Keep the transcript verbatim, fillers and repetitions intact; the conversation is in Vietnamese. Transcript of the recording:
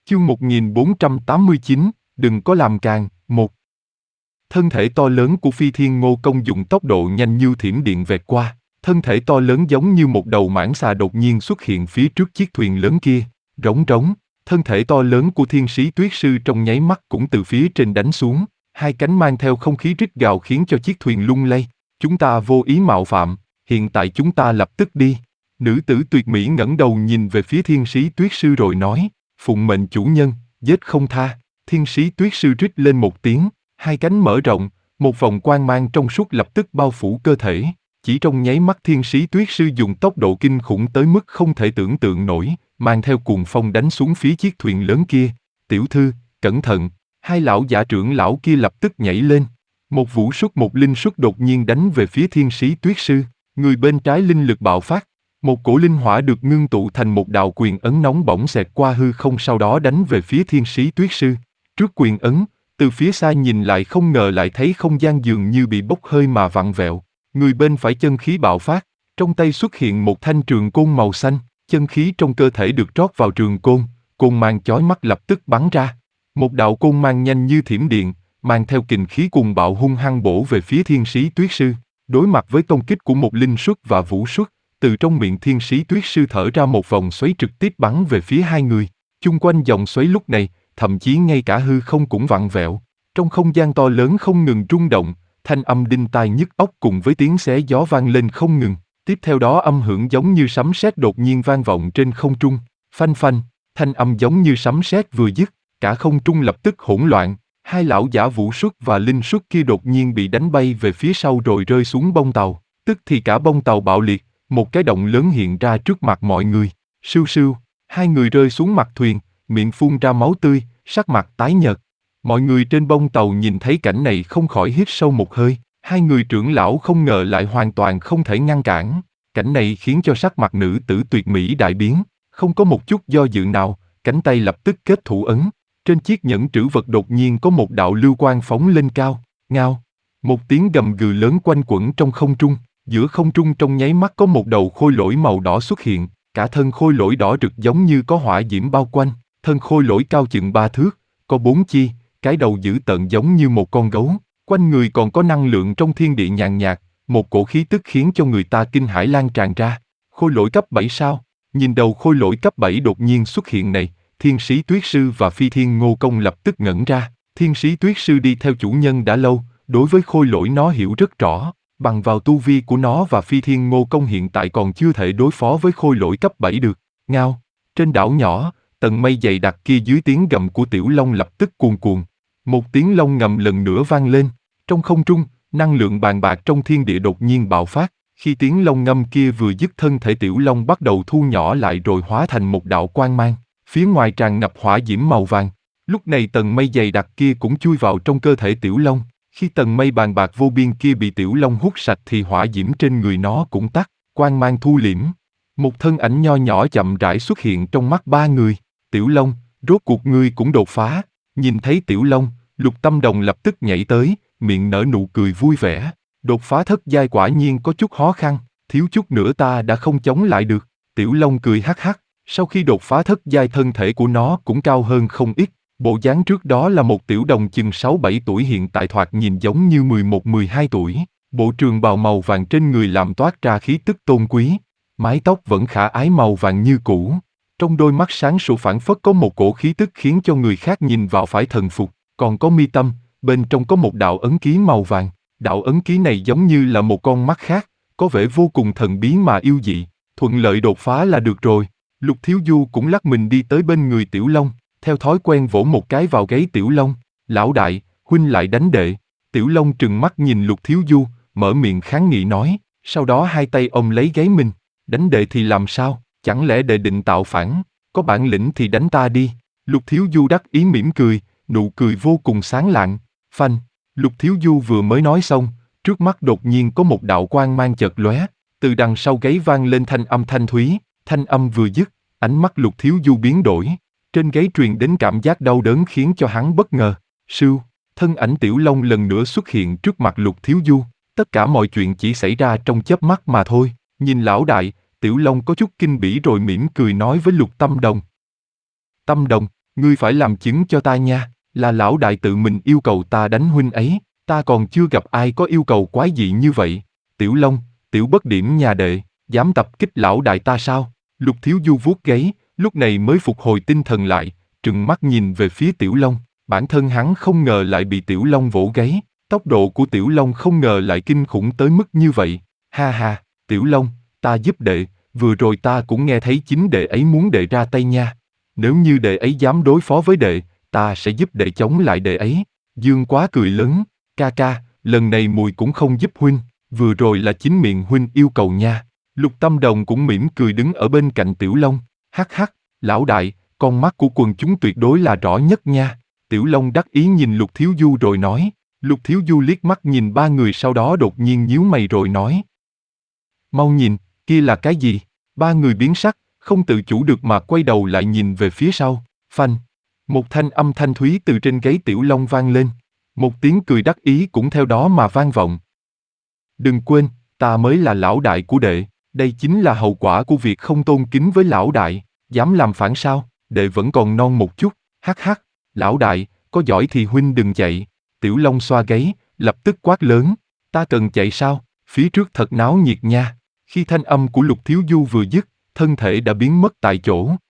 Chương một nghìn bốn trăm tám mươi chín, đừng có làm càng, một. Thân thể to lớn của Phi Thiên Ngô Công dùng tốc độ nhanh như thiểm điện vẹt qua, thân thể to lớn giống như một đầu mãng xà đột nhiên xuất hiện phía trước chiếc thuyền lớn kia, rống rống, thân thể to lớn của Thiên Sĩ Tuyết Sư trong nháy mắt cũng từ phía trên đánh xuống, hai cánh mang theo không khí rít gào khiến cho chiếc thuyền lung lay. Chúng ta vô ý mạo phạm, hiện tại chúng ta lập tức đi. Nữ tử tuyệt mỹ ngẩng đầu nhìn về phía Thiên Sĩ Tuyết Sư rồi nói, phụng mệnh chủ nhân, giết không tha. Thiên Sĩ Tuyết Sư rít lên một tiếng, hai cánh mở rộng, một vòng quang mang trong suốt lập tức bao phủ cơ thể. Chỉ trong nháy mắt Thiên Sĩ Tuyết Sư dùng tốc độ kinh khủng tới mức không thể tưởng tượng nổi, mang theo cuồng phong đánh xuống phía chiếc thuyền lớn kia. Tiểu thư, cẩn thận, hai lão giả trưởng lão kia lập tức nhảy lên. Một vũ xuất một linh xuất đột nhiên đánh về phía Thiên Sĩ Tuyết Sư, người bên trái linh lực bạo phát. Một cổ linh hỏa được ngưng tụ thành một đạo quyền ấn nóng bỏng xẹt qua hư không sau đó đánh về phía Thiên Sĩ Tuyết Sư. Trước quyền ấn, từ phía xa nhìn lại không ngờ lại thấy không gian dường như bị bốc hơi mà vặn vẹo. Người bên phải chân khí bạo phát, trong tay xuất hiện một thanh trường côn màu xanh, chân khí trong cơ thể được trót vào trường côn, côn mang chói mắt lập tức bắn ra. Một đạo côn mang nhanh như thiểm điện, mang theo kình khí cuồng bạo hung hăng bổ về phía Thiên Sĩ Tuyết Sư. Đối mặt với công kích của một linh xuất và vũ xuất, từ trong miệng Thiên Sĩ Tuyết Sư thở ra một vòng xoáy trực tiếp bắn về phía hai người. Chung quanh dòng xoáy lúc này, thậm chí ngay cả hư không cũng vặn vẹo. Trong không gian to lớn không ngừng rung động, thanh âm đinh tai nhức óc cùng với tiếng xé gió vang lên không ngừng. Tiếp theo đó âm hưởng giống như sấm sét đột nhiên vang vọng trên không trung. Phanh phanh, thanh âm giống như sấm sét vừa dứt, cả không trung lập tức hỗn loạn. Hai lão giả vũ xuất và linh xuất kia đột nhiên bị đánh bay về phía sau rồi rơi xuống bông tàu. Tức thì cả bông tàu bạo liệt, một cái động lớn hiện ra trước mặt mọi người. Sưu sưu, hai người rơi xuống mặt thuyền, miệng phun ra máu tươi, sắc mặt tái nhợt. Mọi người trên bông tàu nhìn thấy cảnh này không khỏi hít sâu một hơi. Hai người trưởng lão không ngờ lại hoàn toàn không thể ngăn cản. Cảnh này khiến cho sắc mặt nữ tử tuyệt mỹ đại biến, không có một chút do dự nào, cánh tay lập tức kết thủ ấn. Trên chiếc nhẫn trữ vật đột nhiên có một đạo lưu quang phóng lên cao, ngao. Một tiếng gầm gừ lớn quanh quẩn trong không trung, giữa không trung trong nháy mắt có một đầu khôi lỗi màu đỏ xuất hiện, cả thân khôi lỗi đỏ rực giống như có hỏa diễm bao quanh, thân khôi lỗi cao chừng ba thước, có bốn chi, cái đầu dữ tợn giống như một con gấu, quanh người còn có năng lượng trong thiên địa nhàn nhạt, một cổ khí tức khiến cho người ta kinh hãi lan tràn ra. Khôi lỗi cấp bảy sao? Nhìn đầu khôi lỗi cấp bảy đột nhiên xuất hiện này, Thiên Sĩ Tuyết Sư và Phi Thiên Ngô Công lập tức ngẩn ra. Thiên Sĩ Tuyết Sư đi theo chủ nhân đã lâu, đối với khôi lỗi nó hiểu rất rõ, bằng vào tu vi của nó và Phi Thiên Ngô Công hiện tại còn chưa thể đối phó với khôi lỗi cấp bảy được. Ngao, trên đảo nhỏ, tầng mây dày đặc kia dưới tiếng gầm của Tiểu Long lập tức cuồn cuộn. Một tiếng long ngầm lần nữa vang lên, trong không trung, năng lượng bàn bạc trong thiên địa đột nhiên bạo phát. Khi tiếng long ngâm kia vừa dứt thân thể Tiểu Long bắt đầu thu nhỏ lại rồi hóa thành một đạo quang mang. Phía ngoài tràn ngập hỏa diễm màu vàng. Lúc này tầng mây dày đặc kia cũng chui vào trong cơ thể Tiểu Long. Khi tầng mây bàn bạc vô biên kia bị Tiểu Long hút sạch thì hỏa diễm trên người nó cũng tắt, quang mang thu liễm. Một thân ảnh nho nhỏ chậm rãi xuất hiện trong mắt ba người. Tiểu Long, rốt cuộc ngươi cũng đột phá. Nhìn thấy Tiểu Long, Lục Tâm Đồng lập tức nhảy tới, miệng nở nụ cười vui vẻ. Đột phá thất giai quả nhiên có chút khó khăn, thiếu chút nữa ta đã không chống lại được. Tiểu Long cười hắc hắc. Sau khi đột phá thất giai thân thể của nó cũng cao hơn không ít, bộ dáng trước đó là một tiểu đồng chừng sáu bảy tuổi hiện tại thoạt nhìn giống như mười một mười hai tuổi, bộ trường bào màu vàng trên người làm toát ra khí tức tôn quý, mái tóc vẫn khả ái màu vàng như cũ, trong đôi mắt sáng sủa phảng phất có một cổ khí tức khiến cho người khác nhìn vào phải thần phục, còn có mi tâm, bên trong có một đạo ấn ký màu vàng, đạo ấn ký này giống như là một con mắt khác, có vẻ vô cùng thần bí mà yêu dị, thuận lợi đột phá là được rồi. Lục Thiếu Du cũng lắc mình đi tới bên người Tiểu Long, theo thói quen vỗ một cái vào gáy Tiểu Long. Lão đại, huynh lại đánh đệ. Tiểu Long trừng mắt nhìn Lục Thiếu Du, mở miệng kháng nghị nói, sau đó hai tay ôm lấy gáy mình. Đánh đệ thì làm sao, chẳng lẽ đệ định tạo phản, có bản lĩnh thì đánh ta đi. Lục Thiếu Du đắc ý mỉm cười, nụ cười vô cùng sáng lạng. Phanh, Lục Thiếu Du vừa mới nói xong, trước mắt đột nhiên có một đạo quang mang chợt lóe, từ đằng sau gáy vang lên thanh âm thanh thúy. Thanh âm vừa dứt, ánh mắt Lục Thiếu Du biến đổi, trên gáy truyền đến cảm giác đau đớn khiến cho hắn bất ngờ. Sưu, thân ảnh Tiểu Long lần nữa xuất hiện trước mặt Lục Thiếu Du, tất cả mọi chuyện chỉ xảy ra trong chớp mắt mà thôi. Nhìn lão đại, Tiểu Long có chút kinh bỉ rồi mỉm cười nói với Lục Tâm Đồng. Tâm Đồng, Ngươi phải làm chứng cho ta nha, là lão đại tự mình yêu cầu ta đánh huynh ấy, ta còn chưa gặp ai có yêu cầu quái dị như vậy. Tiểu Long, tiểu bất điểm nhà đệ, dám tập kích lão đại ta sao? Lục Thiếu Du vuốt gáy, lúc này mới phục hồi tinh thần lại, trừng mắt nhìn về phía Tiểu Long. Bản thân hắn không ngờ lại bị Tiểu Long vỗ gáy, tốc độ của Tiểu Long không ngờ lại kinh khủng tới mức như vậy. Ha ha, Tiểu Long, ta giúp đệ, vừa rồi ta cũng nghe thấy chính đệ ấy muốn đệ ra tay nha. Nếu như đệ ấy dám đối phó với đệ, ta sẽ giúp đệ chống lại đệ ấy. Dương Quá cười lớn, ca ca, lần này mùi cũng không giúp huynh, vừa rồi là chính miệng huynh yêu cầu nha. Lục Tâm Đồng cũng mỉm cười đứng ở bên cạnh Tiểu Long, hắc hắc, lão đại, con mắt của quần chúng tuyệt đối là rõ nhất nha. Tiểu Long đắc ý nhìn Lục Thiếu Du rồi nói. Lục Thiếu Du liếc mắt nhìn ba người sau đó đột nhiên nhíu mày rồi nói. Mau nhìn, kia là cái gì? Ba người biến sắc, không tự chủ được mà quay đầu lại nhìn về phía sau. Phanh! Một thanh âm thanh thúy từ trên gáy Tiểu Long vang lên. Một tiếng cười đắc ý cũng theo đó mà vang vọng. Đừng quên, ta mới là lão đại của đệ, đây chính là hậu quả của việc không tôn kính với lão đại, dám làm phản sao, đệ vẫn còn non một chút, hắc hắc, lão đại, có giỏi thì huynh đừng chạy. Tiểu Long xoa gáy, lập tức quát lớn, ta cần chạy sao, phía trước thật náo nhiệt nha. Khi thanh âm của Lục Thiếu Du vừa dứt, thân thể đã biến mất tại chỗ.